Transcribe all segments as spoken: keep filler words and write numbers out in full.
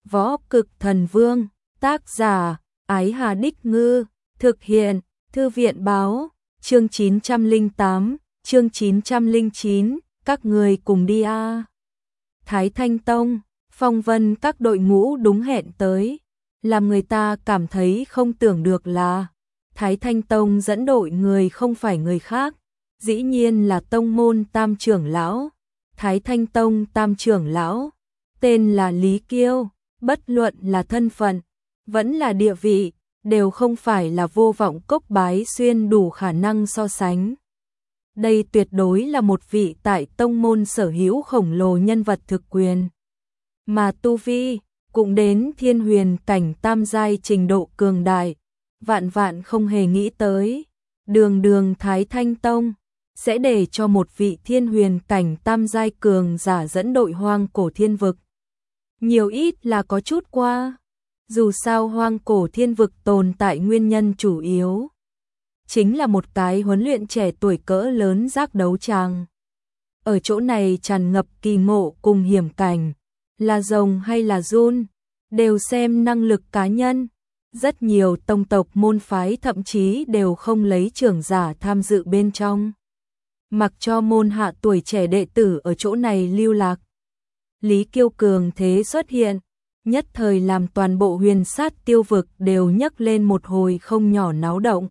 Võ Cực Thần Vương, tác giả, Ái Hà Đích Ngư, thực hiện, Thư viện Báo, chương chín trăm lẻ tám, chương chín trăm lẻ chín, các người cùng đi a. Thái Thanh Tông, phong vân các đội ngũ đúng hẹn tới, làm người ta cảm thấy không tưởng được là Thái Thanh Tông dẫn đội người không phải người khác, dĩ nhiên là tông môn tam trưởng lão, Thái Thanh Tông tam trưởng lão, tên là Lý Kiêu, bất luận là thân phận, vẫn là địa vị, đều không phải là Vô Vọng Cốc Bái Xuyên đủ khả năng so sánh. Đây tuyệt đối là một vị tại tông môn sở hữu khổng lồ nhân vật thực quyền. Mà tu vi, cũng đến thiên huyền cảnh tam giai trình độ cường đại, vạn vạn không hề nghĩ tới. Đường đường Thái Thanh Tông, sẽ để cho một vị thiên huyền cảnh tam giai cường giả dẫn đội hoang cổ thiên vực. Nhiều ít là có chút qua, dù sao hoang cổ thiên vực tồn tại nguyên nhân chủ yếu chính là một cái huấn luyện trẻ tuổi cỡ lớn giác đấu tràng. Ở chỗ này tràn ngập kỳ ngộ cùng hiểm cảnh, là rồng hay là giun, đều xem năng lực cá nhân. Rất nhiều tông tộc môn phái thậm chí đều không lấy trưởng giả tham dự bên trong, mặc cho môn hạ tuổi trẻ đệ tử ở chỗ này lưu lạc. Lý Kiêu cường thế xuất hiện, nhất thời làm toàn bộ huyền sát tiêu vực đều nhấc lên một hồi không nhỏ náo động.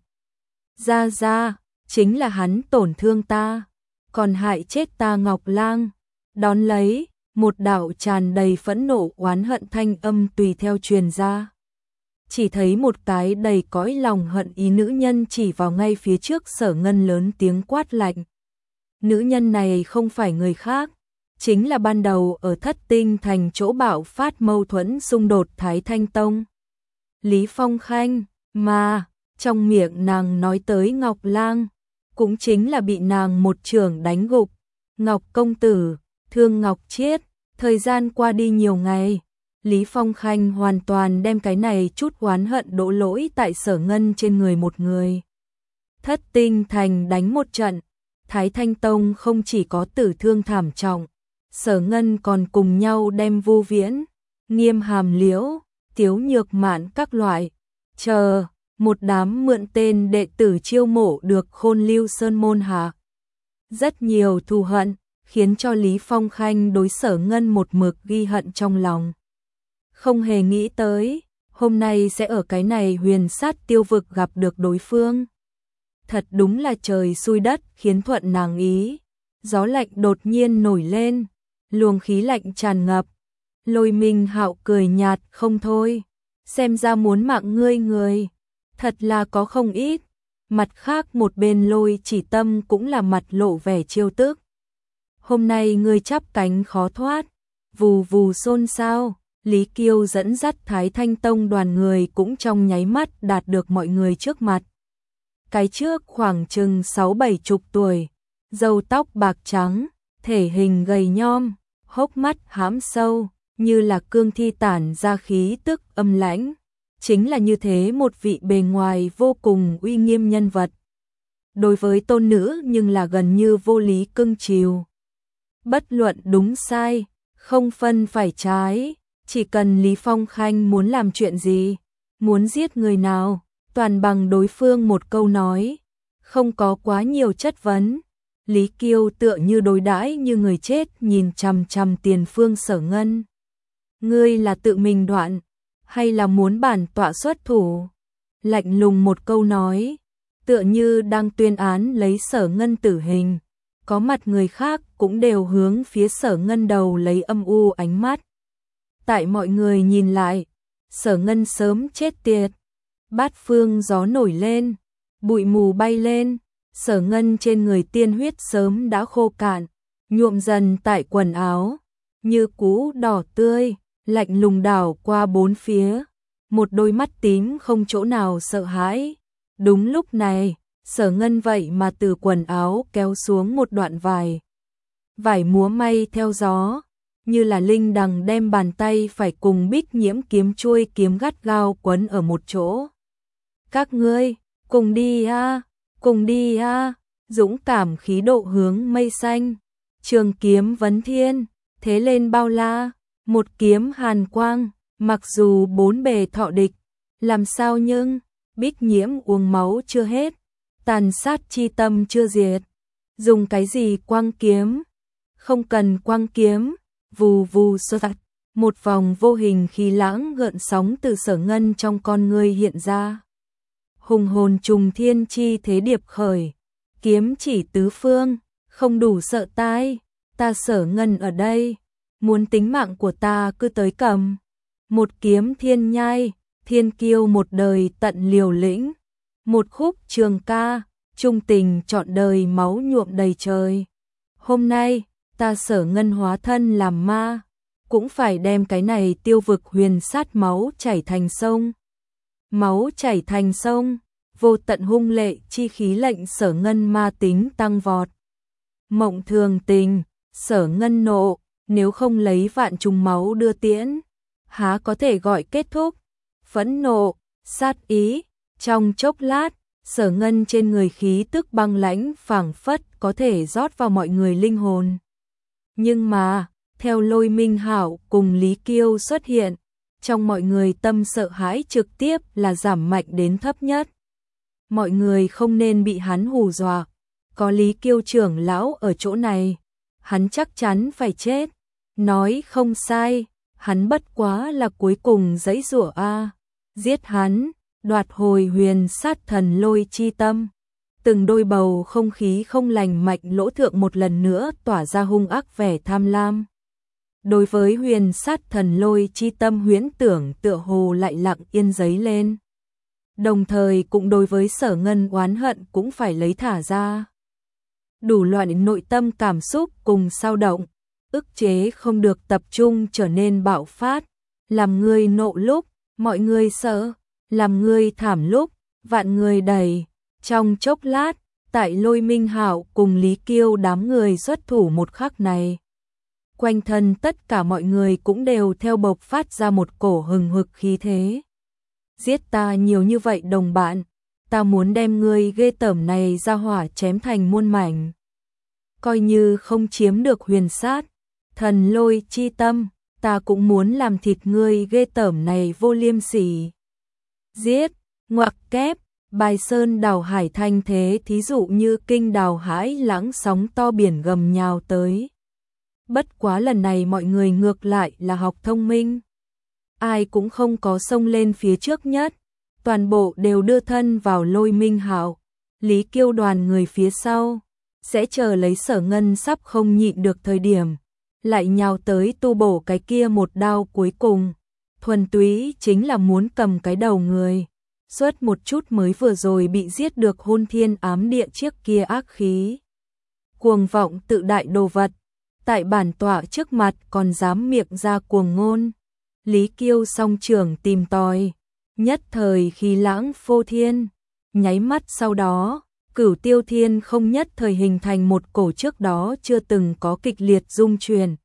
Ra ra, chính là hắn tổn thương ta, còn hại chết ta Ngọc Lang. Đón lấy, một đạo tràn đầy phẫn nộ oán hận thanh âm tùy theo truyền ra. Chỉ thấy một cái đầy cõi lòng hận ý nữ nhân chỉ vào ngay phía trước Sở Ngân lớn tiếng quát lạnh. Nữ nhân này không phải người khác, chính là ban đầu ở Thất Tinh Thành chỗ bạo phát mâu thuẫn xung đột Thái Thanh Tông, Lý Phong Khanh, mà trong miệng nàng nói tới Ngọc Lang, cũng chính là bị nàng một chưởng đánh gục. Ngọc công tử, thương Ngọc Chiết. Thời gian qua đi nhiều ngày, Lý Phong Khanh hoàn toàn đem cái này chút oán hận đổ lỗi tại Sở Ngân trên người một người. Thất Tinh Thành đánh một trận, Thái Thanh Tông không chỉ có tử thương thảm trọng, Sở Ngân còn cùng nhau đem Vu Viễn, Nghiêm Hàm Liễu, Tiếu Nhược Mạn các loại, chờ, một đám mượn tên đệ tử chiêu mộ được Khôn Lưu Sơn môn hạ. Rất nhiều thù hận, khiến cho Lý Phong Khanh đối Sở Ngân một mực ghi hận trong lòng. Không hề nghĩ tới, hôm nay sẽ ở cái này huyền sát tiêu vực gặp được đối phương. Thật đúng là trời xui đất khiến thuận nàng ý. Gió lạnh đột nhiên nổi lên, luồng khí lạnh tràn ngập. Lôi Minh Hạo cười nhạt không thôi, xem ra muốn mạng ngươi người, thật là có không ít. Mặt khác một bên Lôi Chỉ Tâm cũng là mặt lộ vẻ trêu tức. Hôm nay ngươi chắp cánh khó thoát, vù vù xôn xao. Lý Kiêu dẫn dắt Thái Thanh Tông đoàn người cũng trong nháy mắt đạt được mọi người trước mặt. Cái trước khoảng chừng sáu bảy chục tuổi, râu tóc bạc trắng, thể hình gầy nhom, hốc mắt hãm sâu, như là cương thi tản ra khí tức âm lãnh. Chính là như thế một vị bề ngoài vô cùng uy nghiêm nhân vật. Đối với tôn nữ nhưng là gần như vô lý cưng chiều. Bất luận đúng sai, không phân phải trái. Chỉ cần Lý Phong Khanh muốn làm chuyện gì, muốn giết người nào, toàn bằng đối phương một câu nói, không có quá nhiều chất vấn. Lý Kiêu tựa như đối đãi như người chết nhìn chằm chằm tiền phương Sở Ngân. Ngươi là tự mình đoạn, hay là muốn bản tọa xuất thủ? Lạnh lùng một câu nói, tựa như đang tuyên án lấy Sở Ngân tử hình. Có mặt người khác cũng đều hướng phía Sở Ngân đầu lấy âm u ánh mắt. Tại mọi người nhìn lại, Sở Ngân sớm chết tiệt. Bát phương gió nổi lên, bụi mù bay lên, Sở Ngân trên người tiên huyết sớm đã khô cạn, nhuộm dần tại quần áo, như cũ đỏ tươi, lạnh lùng đảo qua bốn phía, một đôi mắt tím không chỗ nào sợ hãi. Đúng lúc này, Sở Ngân vậy mà từ quần áo kéo xuống một đoạn vải. Vải múa may theo gió, như là linh đằng đem bàn tay phải cùng Bích Nhiễm kiếm chuôi kiếm gắt gao quấn ở một chỗ. Các ngươi, cùng đi a, cùng đi a, dũng cảm khí độ hướng mây xanh. Trường kiếm vấn thiên, thế lên bao la, một kiếm hàn quang, Mặc dù bốn bề thọ địch, làm sao nhưng Bích Nhiễm uống máu chưa hết, tàn sát chi tâm chưa diệt. Dùng cái gì quang kiếm? Không cần quang kiếm, vù vù sơ sạt. Một vòng vô hình khí lãng gợn sóng từ Sở Ngân trong con ngươi hiện ra. Hùng hồn trùng thiên chi thế điệp khởi, kiếm chỉ tứ phương, không đủ sợ tai, ta Sở Ngân ở đây, muốn tính mạng của ta cứ tới cầm. Một kiếm thiên nhai, thiên kiêu một đời tận liều lĩnh, một khúc trường ca, trung tình trọn đời máu nhuộm đầy trời. Hôm nay, ta Sở Ngân hóa thân làm ma, cũng phải đem cái này tiêu vực huyền sát máu chảy thành sông. Máu chảy thành sông, vô tận hung lệ chi khí lệnh Sở Ngân ma tính tăng vọt. Mộng thường tình, Sở Ngân nộ, nếu không lấy vạn trùng máu đưa tiễn, há có thể gọi kết thúc. Phẫn nộ, sát ý, trong chốc lát, Sở Ngân trên người khí tức băng lãnh phảng phất có thể rót vào mọi người linh hồn. Nhưng mà, theo Lôi Minh Hạo cùng Lý Kiêu xuất hiện, trong mọi người tâm sợ hãi trực tiếp là giảm mạnh đến thấp nhất. Mọi người không nên bị hắn hù dọa, có Lý Kiêu trưởng lão ở chỗ này, hắn chắc chắn phải chết. Nói không sai, hắn bất quá là cuối cùng giãy giụa a, giết hắn, đoạt hồi huyền sát thần lôi chi tâm. Từng đôi bầu không khí không lành mạnh lỗ thượng một lần nữa tỏa ra hung ác vẻ tham lam. Đối với huyền sát thần lôi chi tâm huyễn tưởng tựa hồ lại lặng yên giấy lên. Đồng thời cũng đối với Sở Ngân oán hận cũng phải lấy thả ra. Đủ loại nội tâm cảm xúc cùng sao động, ức chế không được tập trung trở nên bạo phát. Làm người nộ lúc, mọi người sợ, làm người thảm lúc, vạn người đầy. Trong chốc lát, tại Lôi Minh Hạo cùng Lý Kiêu đám người xuất thủ một khắc này, quanh thân tất cả mọi người cũng đều theo bộc phát ra một cổ hừng hực khí thế. Giết ta nhiều như vậy đồng bạn, ta muốn đem ngươi ghê tởm này ra hỏa chém thành muôn mảnh. Coi như không chiếm được huyền sát, thần lôi chi tâm, ta cũng muốn làm thịt ngươi ghê tởm này vô liêm sỉ. Giết, ngoặc kép, bài sơn đảo hải thanh thế thí dụ như kinh đào hãi lãng sóng to biển gầm nhào tới. Bất quá lần này mọi người ngược lại là học thông minh. Ai cũng không có xông lên phía trước nhất, toàn bộ đều đưa thân vào Lôi Minh Hạo, Lý Kiêu đoàn người phía sau, sẽ chờ lấy Sở Ngân sắp không nhịn được thời điểm, lại nhào tới tu bổ cái kia một đao cuối cùng, thuần túy chính là muốn cầm cái đầu người, suốt một chút mới vừa rồi bị giết được hôn thiên ám địa chiếc kia ác khí. Cuồng vọng tự đại đồ vật, tại bản tọa trước mặt còn dám miệng ra cuồng ngôn. Lý Kiêu song trưởng tìm tòi, nhất thời khí lãng phô thiên, nháy mắt sau đó, Cửu Tiêu Thiên không nhất thời hình thành một cổ trước đó chưa từng có kịch liệt rung truyền.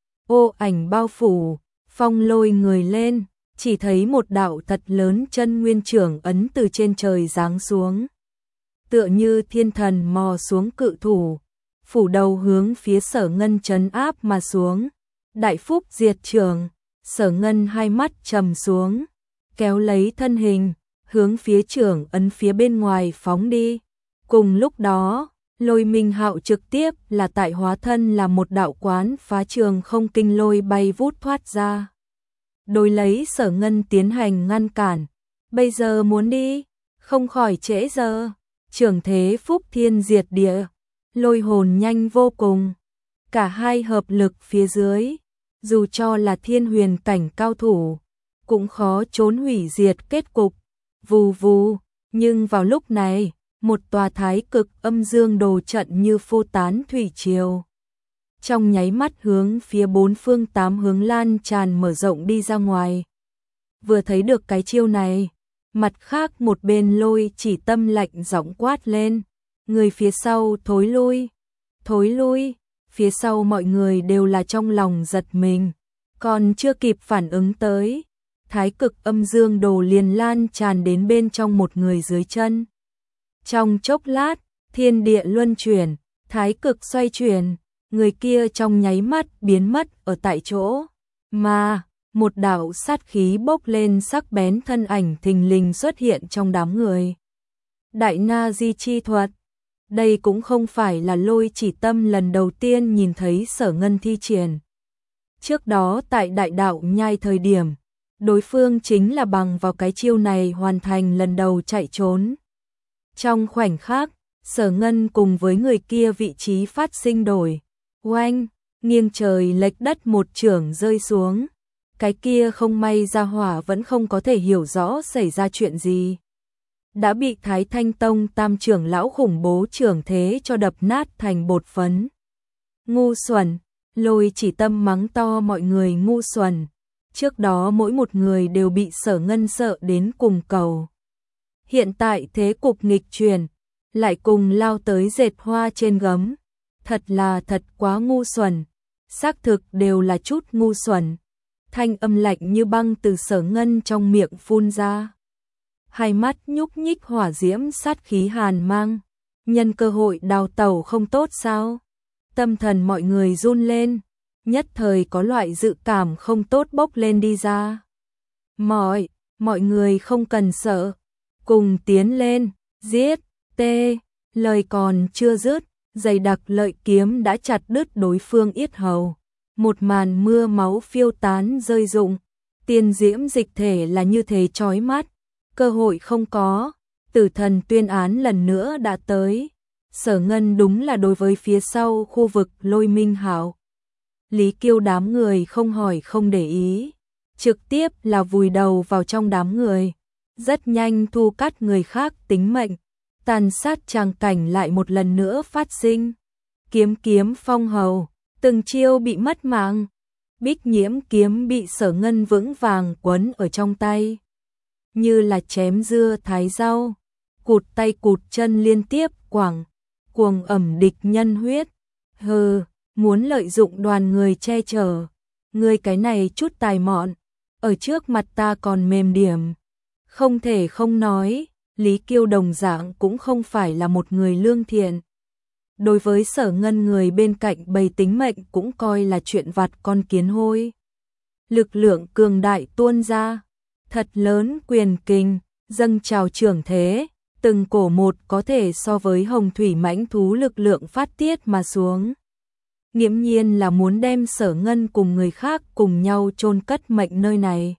Ô ảnh bao phủ, phong lôi người lên, chỉ thấy một đạo thật lớn chân nguyên trưởng ấn từ trên trời giáng xuống. Tựa như thiên thần mò xuống cự thủ, phủ đầu hướng phía Sở Ngân trấn áp mà xuống. Đại phúc diệt trường, Sở Ngân hai mắt trầm xuống, kéo lấy thân hình, hướng phía trưởng ấn phía bên ngoài phóng đi. Cùng lúc đó, Lôi Minh Hạo trực tiếp là tại hóa thân là một đạo quán phá trường không kinh lôi bay vút thoát ra. Đối lấy Sở Ngân tiến hành ngăn cản, bây giờ muốn đi, không khỏi trễ giờ. Trường thế phúc thiên diệt địa, lôi hồn nhanh vô cùng. Cả hai hợp lực phía dưới, dù cho là thiên huyền cảnh cao thủ, cũng khó trốn hủy diệt kết cục. Vù vù, nhưng vào lúc này, một tòa thái cực âm dương đồ trận như phô tán thủy triều. Trong nháy mắt hướng phía bốn phương tám hướng lan tràn mở rộng đi ra ngoài. Vừa thấy được cái chiêu này, mặt khác một bên Lôi Chỉ Tâm lạnh giọng quát lên, người phía sau thối lui, thối lui. Phía sau mọi người đều là trong lòng giật mình, còn chưa kịp phản ứng tới, thái cực âm dương đồ liền lan tràn đến bên trong một người dưới chân. Trong chốc lát, thiên địa luân chuyển, thái cực xoay chuyển, người kia trong nháy mắt biến mất ở tại chỗ, mà một đạo sát khí bốc lên sắc bén, thân ảnh thình lình xuất hiện trong đám người. Đại Na Di chi thuật. Đây cũng không phải là Lôi Chỉ Tâm lần đầu tiên nhìn thấy Sở Ngân thi triển. Trước đó tại Đại Đạo Nhai thời điểm, đối phương chính là bằng vào cái chiêu này hoàn thành lần đầu chạy trốn. Trong khoảnh khắc, Sở Ngân cùng với người kia vị trí phát sinh đổi. Oanh, nghiêng trời lệch đất một chưởng rơi xuống. Cái kia không may ra hỏa vẫn không có thể hiểu rõ xảy ra chuyện gì. Đã bị Thái Thanh Tông tam trưởng lão khủng bố trưởng thế cho đập nát thành bột phấn. Ngu xuẩn, Lôi Chỉ Tâm mắng to mọi người ngu xuẩn. Trước đó mỗi một người đều bị Sở Ngân sợ đến cùng cầu. Hiện tại thế cục nghịch chuyển, lại cùng lao tới dệt hoa trên gấm. Thật là thật quá ngu xuẩn, xác thực đều là chút ngu xuẩn. Thanh âm lạnh như băng từ Sở Ngân trong miệng phun ra. Hai mắt nhúc nhích hỏa diễm sát khí hàn mang. Nhân cơ hội đào tẩu không tốt sao? Tâm thần mọi người run lên, nhất thời có loại dự cảm không tốt bốc lên đi ra. Mọi, mọi người không cần sợ, cùng tiến lên, giết, tê, lời còn chưa dứt, dày đặc lợi kiếm đã chặt đứt đối phương yết hầu. Một màn mưa máu phiêu tán rơi rụng, tiên diễm dịch thể là như thế chói mắt, cơ hội không có, tử thần tuyên án lần nữa đã tới. Sở Ngân đúng là đối với phía sau khu vực Lôi Minh Hạo. Lý Kiêu đám người không hỏi không để ý, trực tiếp là vùi đầu vào trong đám người, rất nhanh thu cắt người khác tính mệnh, tàn sát tràng cảnh lại một lần nữa phát sinh. Kiếm kiếm phong hầu, từng chiêu bị mất mạng, Bích Nhiễm kiếm bị Sở Ngân vững vàng quấn ở trong tay, như là chém dưa thái rau, cụt tay cụt chân liên tiếp quẳng, cuồng ẩm địch nhân huyết. Hừ, muốn lợi dụng đoàn người che chở, ngươi cái này chút tài mọn, ở trước mặt ta còn mềm điểm. Không thể không nói, Lý Kiêu đồng dạng cũng không phải là một người lương thiện. Đối với Sở Ngân người bên cạnh bày tính mệnh cũng coi là chuyện vặt con kiến hôi. Lực lượng cường đại tuôn ra, thật lớn quyền kình, dâng trào trưởng thế, từng cổ một có thể so với hồng thủy mãnh thú lực lượng phát tiết mà xuống. Nghiễm nhiên là muốn đem Sở Ngân cùng người khác cùng nhau chôn cất mệnh nơi này.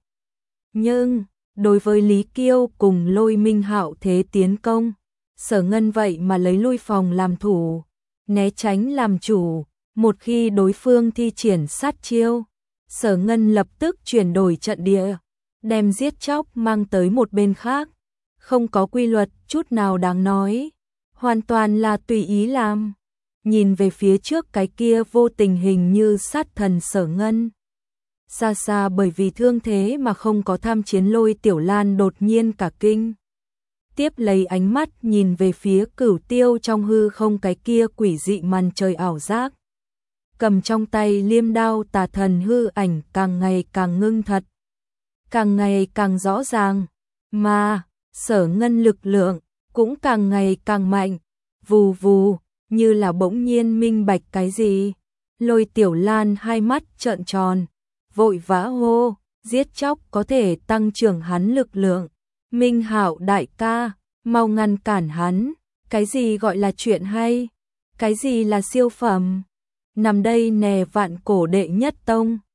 Nhưng, đối với Lý Kiêu cùng Lôi Minh Hạo thế tiến công, Sở Ngân vậy mà lấy lui phòng làm thủ, né tránh làm chủ. Một khi đối phương thi triển sát chiêu, Sở Ngân lập tức chuyển đổi trận địa, đem giết chóc mang tới một bên khác. Không có quy luật chút nào đáng nói, hoàn toàn là tùy ý làm. Nhìn về phía trước cái kia vô tình hình như sát thần Sở Ngân. Xa xa bởi vì thương thế mà không có tham chiến Lôi Tiểu Lan đột nhiên cả kinh. Tiếp lấy ánh mắt nhìn về phía Cửu Tiêu trong hư không cái kia quỷ dị màn trời ảo giác. Cầm trong tay liêm đao tà thần hư ảnh càng ngày càng ngưng thật, càng ngày càng rõ ràng, mà Sở Ngân lực lượng cũng càng ngày càng mạnh. Vù vù, như là bỗng nhiên minh bạch cái gì. Lôi Tiểu Lan hai mắt trợn tròn, vội vã hô, giết chóc có thể tăng trưởng hắn lực lượng. Minh Hạo đại ca, mau ngăn cản hắn. Cái gì gọi là chuyện hay? Cái gì là siêu phẩm? Nằm đây nè vạn cổ đệ nhất tông.